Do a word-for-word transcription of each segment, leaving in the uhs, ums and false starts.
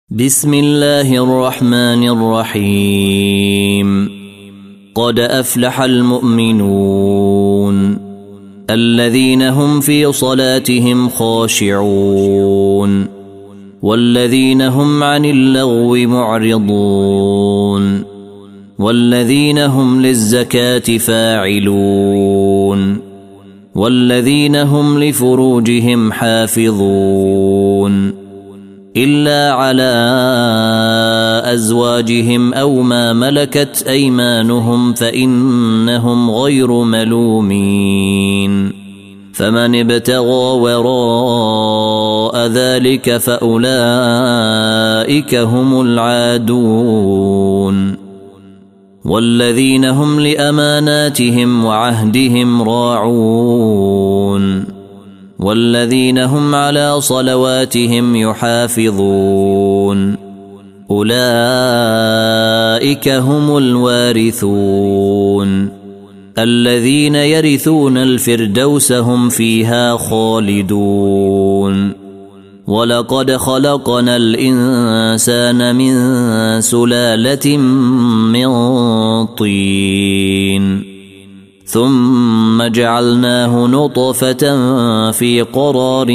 بسم الله الرحمن الرحيم. قد أفلح المؤمنون الذين هم في صلاتهم خاشعون والذين هم عن اللغو معرضون والذين هم للزكاة فاعلون والذين هم لفروجهم حافظون إلا على أزواجهم أو ما ملكت أيمانهم فإنهم غير ملومين. فمن ابتغى وراء ذلك فأولئك هم العادون والذين هم لأماناتهم وعهدهم راعون والذين هم على صلواتهم يحافظون أولئك هم الوارثون الذين يرثون الفردوس هم فيها خالدون. ولقد خلقنا الإنسان من سلالة من طين ثم جعلناه نطفة في قرار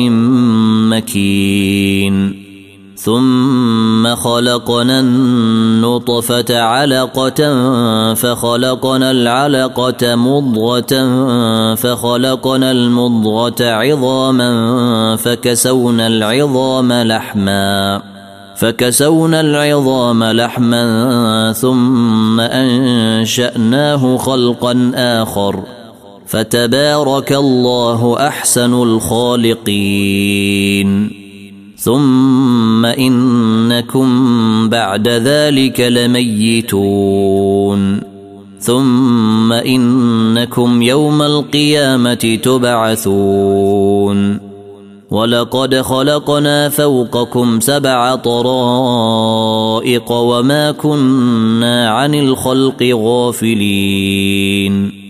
مكين ثم خلقنا النطفة علقة فخلقنا العلقة مضغة فخلقنا المضغة عظاما فكسونا العظام لحما فكسونا العظام لحما ثم أنشأناه خلقا آخر فتبارك الله أحسن الخالقين. ثم إنكم بعد ذلك لميتون ثم إنكم يوم القيامة تبعثون. ولقد خلقنا فوقكم سبع طرائق وما كنا عن الخلق غافلين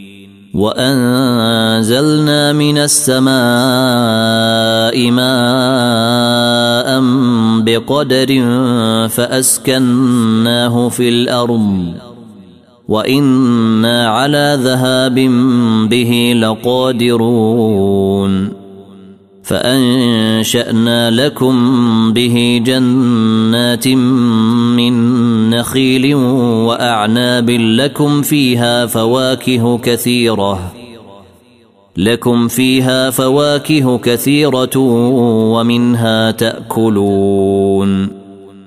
وأنزلنا من السماء ماء بقدر فأسكناه في الأرض وإنا على ذهاب به لقادرون. فأنشأنا لكم به جنات من نخيل وأعناب لكم فيها فواكه كثيرة لكم فيها فواكه كثيرة ومنها تأكلون.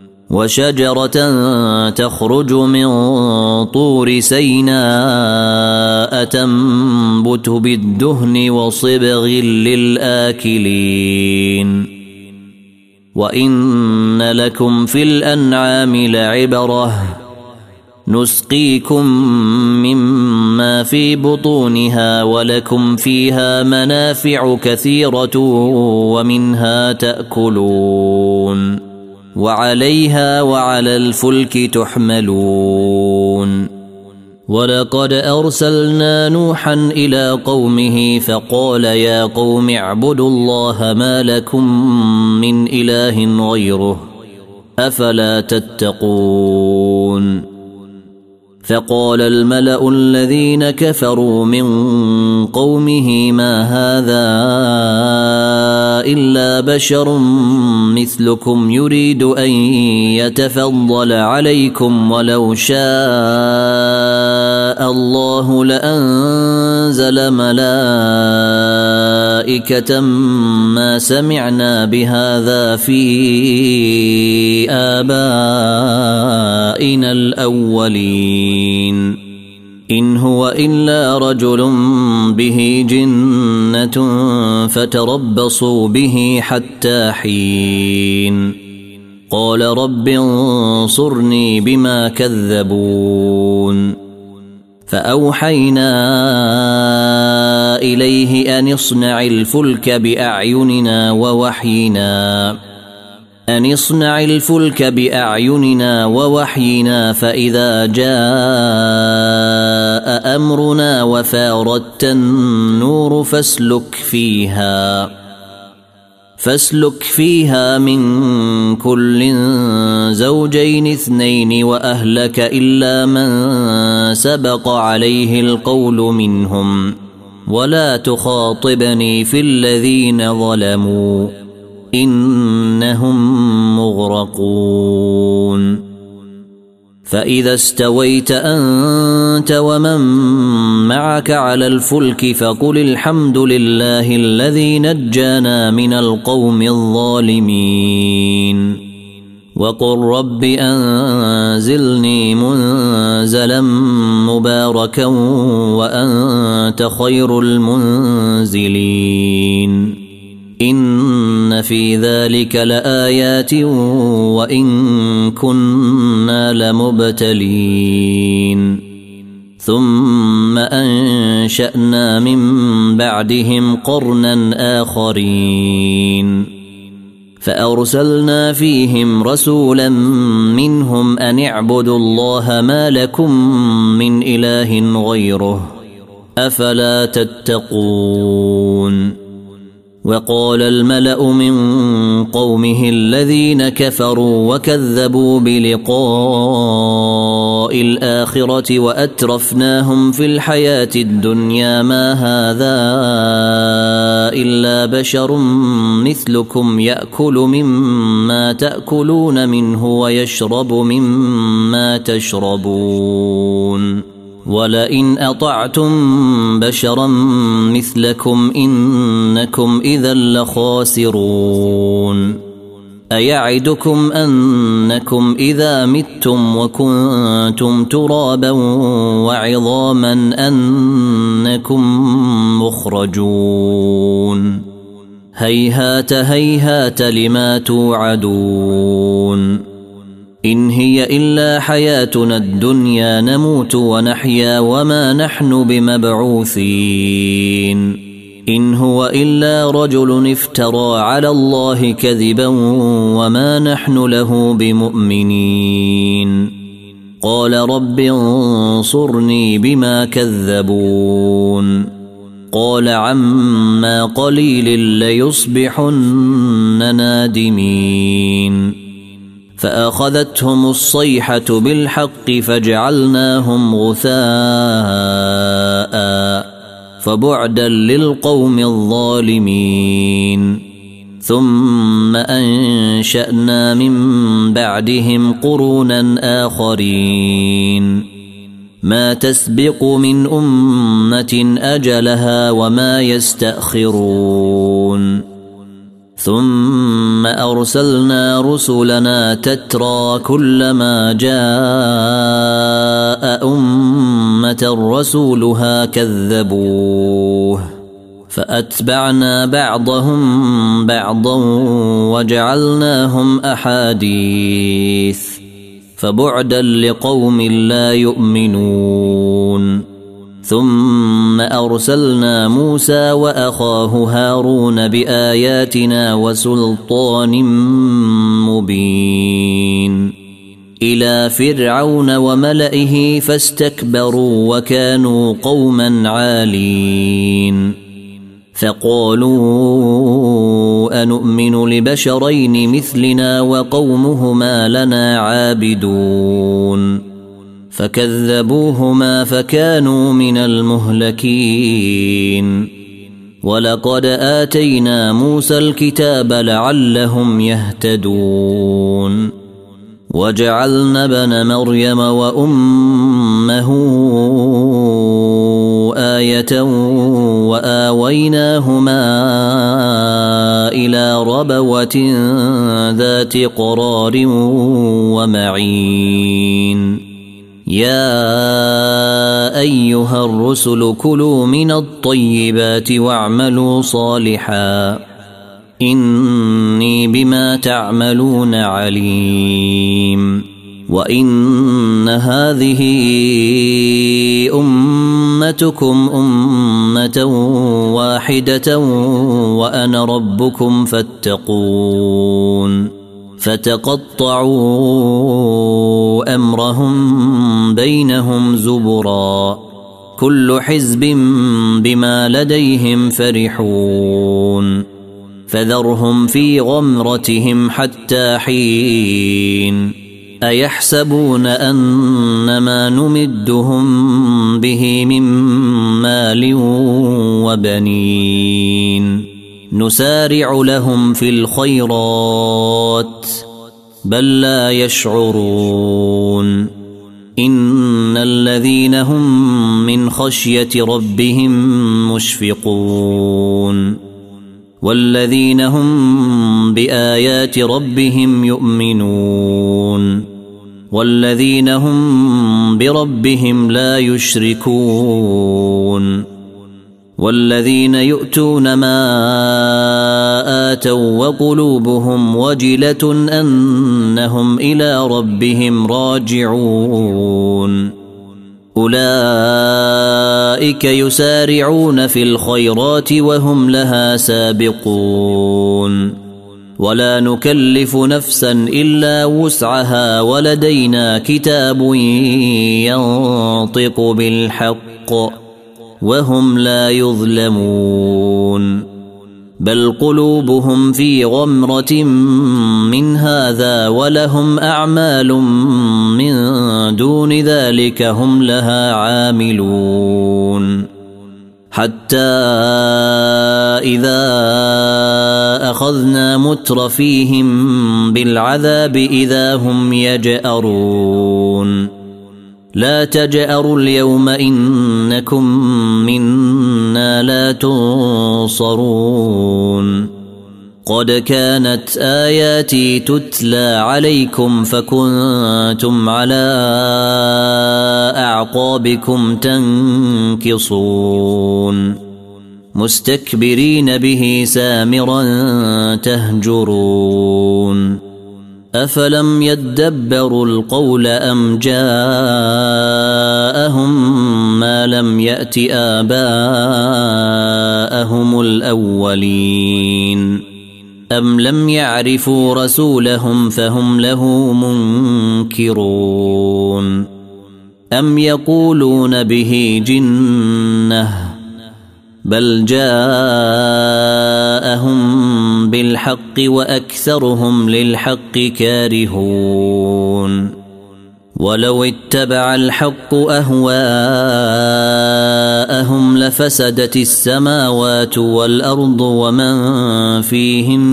وشجرة تخرج من طور سيناء تنبت بالدهن وصبغ للآكلين. وإن لكم في الأنعام لعبرة نسقيكم مما في بطونها ولكم فيها منافع كثيرة ومنها تأكلون وعليها وعلى الفلك تحملون. ولقد أرسلنا نوحا إلى قومه فقال يا قوم اعبدوا الله ما لكم من إله غيره أفلا تتقون. فقال الملأ الذين كفروا من قومه ما هذا إلا بشر مثلكم يريد أن يتفضل عليكم ولو شاء الله لأنزل ملائكة ما سمعنا بهذا في آبائنا الأولين إن هو إلا رجل به جنة فتربصوا به حتى حين. قال رب انصرني بما كذبون. فأوحينا إليه أن اصنع الفلك بأعيننا ووحينا أن اصنع الفلك بأعيننا ووحينا فإذا جاء أمرنا وفاردت النور فاسلك فيها فاسلك فيها من كل زوجين اثنين وأهلك إلا من سبق عليه القول منهم ولا تخاطبني في الذين ظلموا إنهم مغرقون فإذا استويت أنت ومن معك على الفلك فقل الحمد لله الذي نجانا من القوم الظالمين وقل رب أنزلني منزلا مباركا وأنت خير المنزلين إن في ذلك لآيات وإن كنا لمبتلين ثم أنشأنا من بعدهم قرنا آخرين فأرسلنا فيهم رسولا منهم أن اعبدوا الله ما لكم من إله غيره أفلا تتقون وقال الملأ من قومه الذين كفروا وكذبوا بلقاء الآخرة وأترفناهم في الحياة الدنيا ما هذا إلا بشر مثلكم يأكل مما تأكلون منه ويشرب مما تشربون ولئن أطعتم بشرا مثلكم إنكم إذا لخاسرون أيعدكم أنكم إذا متم وكنتم ترابا وعظاما أنكم مخرجون هيهات هيهات لما توعدون إن هي إلا حياتنا الدنيا نموت ونحيا وما نحن بمبعوثين إن هو إلا رجل افترى على الله كذبا وما نحن له بمؤمنين قال رب انصرني بما كذبون قال عما قليل ليصبحن نادمين فأخذتهم الصيحة بالحق فجعلناهم غثاء فبعدا للقوم الظالمين ثم أنشأنا من بعدهم قرونا آخرين ما تسبق من أمة أجلها وما يستأخرون ثم أرسلنا رسلنا تترى كلما جاء أمة رسولها كذبوه فأتبعنا بعضهم بعضا وجعلناهم أحاديث فبعدا لقوم لا يؤمنون ثم أرسلنا موسى وأخاه هارون بآياتنا وسلطان مبين إلى فرعون وملئه فاستكبروا وكانوا قوما عالين فقالوا أنؤمن لبشرين مثلنا وقومهما لنا عابدون فكذبوهما فكانوا من المهلكين ولقد آتينا موسى الكتاب لعلهم يهتدون وجعلنا ابن مريم وأمه آية وآويناهما إلى ربوة ذات قرار ومعين يا أيها الرسل كلوا من الطيبات واعملوا صالحا إني بما تعملون عليم وإن هذه أمتكم أمة واحدة وأنا ربكم فاتقون فتقطعوا أمرهم بينهم زبرا كل حزب بما لديهم فرحون فذرهم في غمرتهم حتى حين أيحسبون أنما نمدهم به من مال وبنين نسارع لهم في الخيرات بل لا يشعرون إن الذين هم من خشية ربهم مشفقون والذين هم بآيات ربهم يؤمنون والذين هم بربهم لا يشركون والذين يؤتون ما آتوا وقلوبهم وجلة أنهم إلى ربهم راجعون أولئك يسارعون في الخيرات وهم لها سابقون ولا نكلف نفسا إلا وسعها ولدينا كتاب ينطق بالحق وهم لا يظلمون بل قلوبهم في غمرة من هذا ولهم أعمال من دون ذلك هم لها عاملون حتى إذا أخذنا مترفيهم بالعذاب إذا هم يجأرون لا تجأروا اليوم إنكم منا لا تنصرون قد كانت آياتي تتلى عليكم فكنتم على أعقابكم تنكصون مستكبرين به سامرا تهجرون أفلم يدبروا القول أم جاءهم ما لم يأت آباءهم الأولين أم لم يعرفوا رسولهم فهم له منكرون أم يقولون به جنة بل جاءهم بالحق وأكثرهم للحق كارهون ولو اتبع الحق أهواءهم لفسدت السماوات والأرض ومن فيهن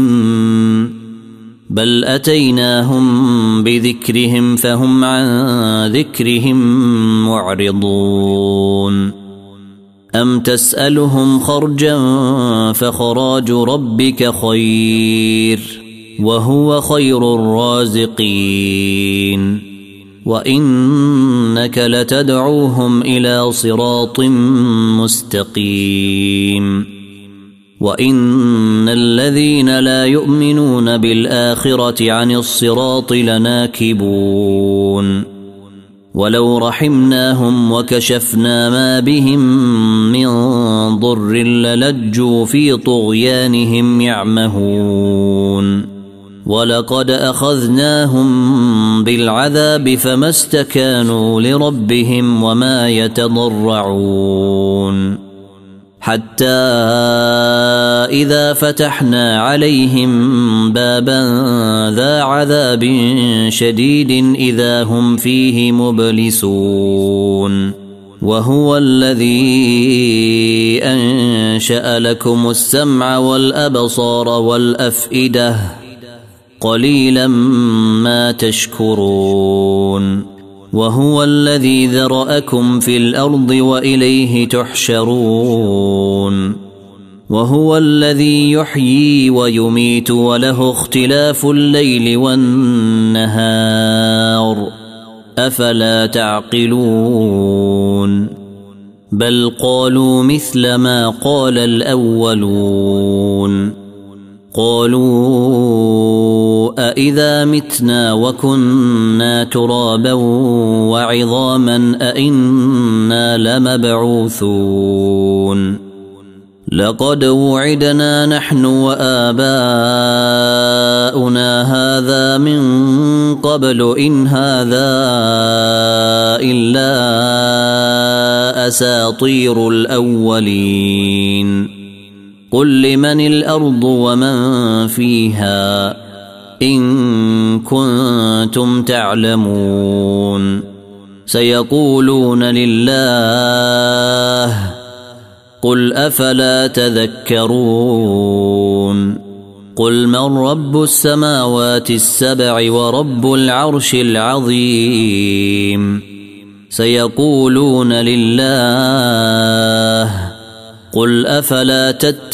بل أتيناهم بذكرهم فهم عن ذكرهم معرضون أم تسألهم خرجا فخراج ربك خير وهو خير الرازقين وإنك لتدعوهم إلى صراط مستقيم وإن الذين لا يؤمنون بالآخرة عن الصراط لناكبون ولو رحمناهم وكشفنا ما بهم من ضر للجوا في طغيانهم يعمهون ولقد أخذناهم بالعذاب فما استكانوا لربهم وما يتضرعون حتى إذا فتحنا عليهم بابا ذا عذاب شديد إذا هم فيه مبلسون وهو الذي أنشأ لكم السمع والأبصار والأفئدة قليلا ما تشكرون وهو الذي ذرأكم في الأرض وإليه تحشرون وهو الذي يحيي ويميت وله اختلاف الليل والنهار أفلا تعقلون بل قالوا مثل ما قال الأولون قالوا أإذا متنا وكنا ترابا وعظاما أإنا لمبعوثون لقد وعدنا نحن وآباؤنا هذا من قبل إن هذا إلا أساطير الأولين قل لمن الأرض ومن فيها إن كنتم تعلمون سيقولون لله قل أفلا تذكرون قل من رب السماوات السبع ورب العرش العظيم سيقولون لله قل أفلا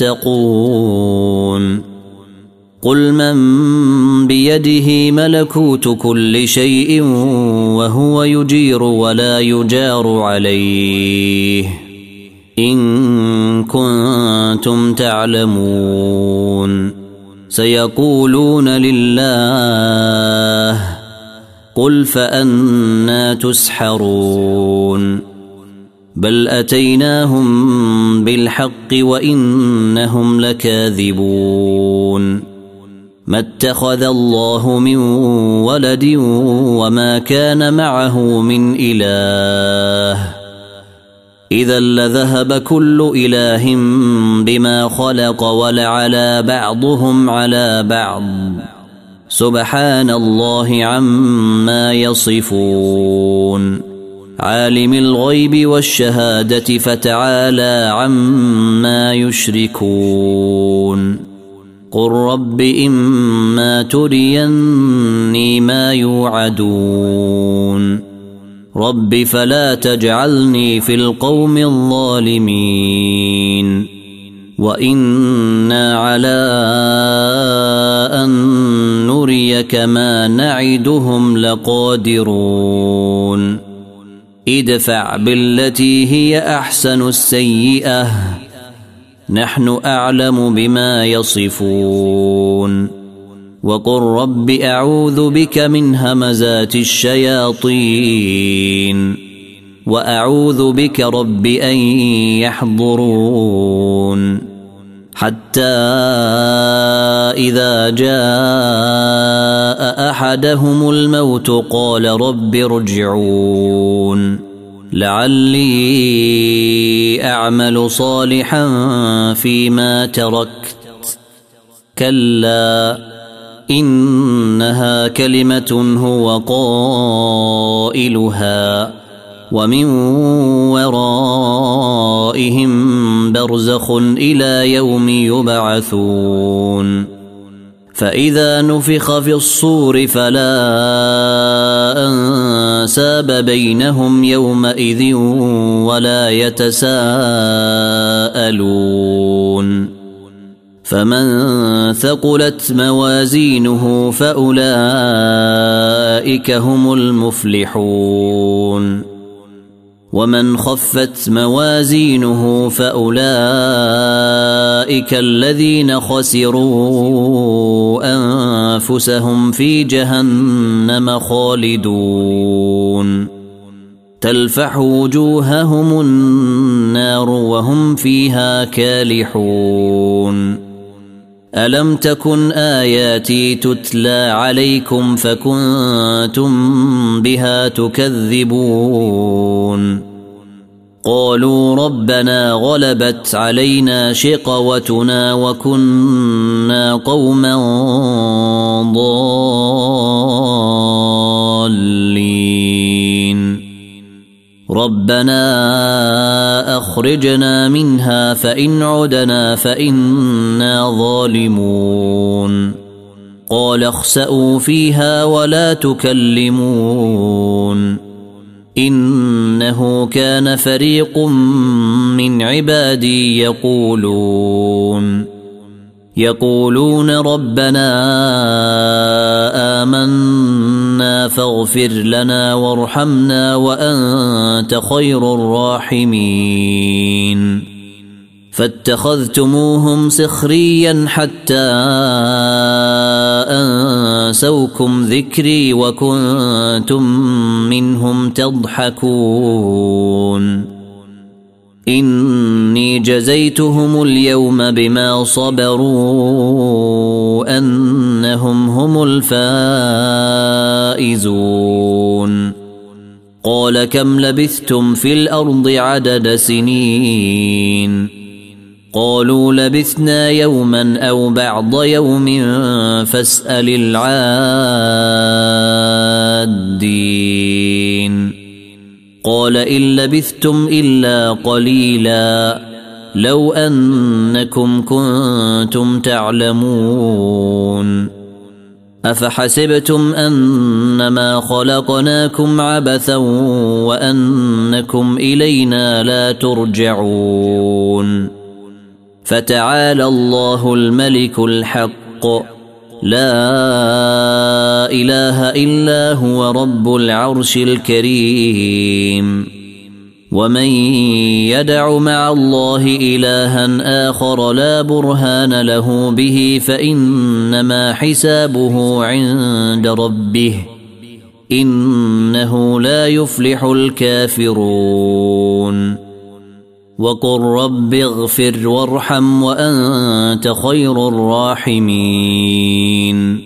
تتقون قل من بيده ملكوت كل شيء وهو يجير ولا يجار عليه إن كنتم تعلمون سيقولون لله قل فأنا تسحرون بل أتيناهم بالحق وإنهم لكاذبون ما اتخذ الله من ولد وما كان معه من إله إذا لذهب كل إله بما خلق ولعلى بعضهم على بعض سبحان الله عما يصفون عالم الغيب والشهادة فتعالى عما يشركون قل رب إما تريني ما يوعدون رب فلا تجعلني في القوم الظالمين وإنا على أن نريك ما نعدهم لقادرون ادفع بالتي هي أحسن السيئة نحن أعلم بما يصفون وقل رب أعوذ بك من همزات الشياطين وأعوذ بك رب أن يحضرون حتى إذا جاء أحدهم الموت قال رب ارجعون لعلي أعمل صالحا فيما تركت كلا إنها كلمة هو قائلها ومن ورائهم برزخ إلى يوم يبعثون فإذا نفخ في الصور فلا أنساب بينهم يومئذ ولا يتساءلون فمن ثقلت موازينه فأولئك هم المفلحون ومن خفت موازينه فأولئك الذين خسروا أنفسهم في جهنم خالدون تلفح وجوههم النار وهم فيها كالحون ألم تكن آياتي تتلى عليكم فكنتم بها تكذبون قالوا ربنا غلبت علينا شقوتنا وكنا قوما ضالين ربنا أخرجنا منها فإن عدنا فإنا ظالمون قال اخسئوا فيها ولا تكلمون إنه كان فريق من عبادي يقولون يقولون ربنا آمنا فاغفر لنا وارحمنا وأنت خير الراحمين فاتخذتموهم سخريا حتى أنسوكم ذكري وكنتم منهم تضحكون إني جزيتهم اليوم بما صبروا أنهم هم الفائزون قال كم لبثتم في الأرض عدد سنين قالوا لبثنا يوما أو بعض يوم فاسأل العادين قال إن لبثتم إلا قليلا لو أنكم كنتم تعلمون أفحسبتم أنما خلقناكم عبثا وأنكم إلينا لا ترجعون فتعالى الله الملك الحق لا إله إلا هو رب العرش الكريم ومن يدع مع الله إلها آخر لا برهان له به فإنما حسابه عند ربه إنه لا يفلح الكافرون وقل رب اغفر وارحم وأنت خير الراحمين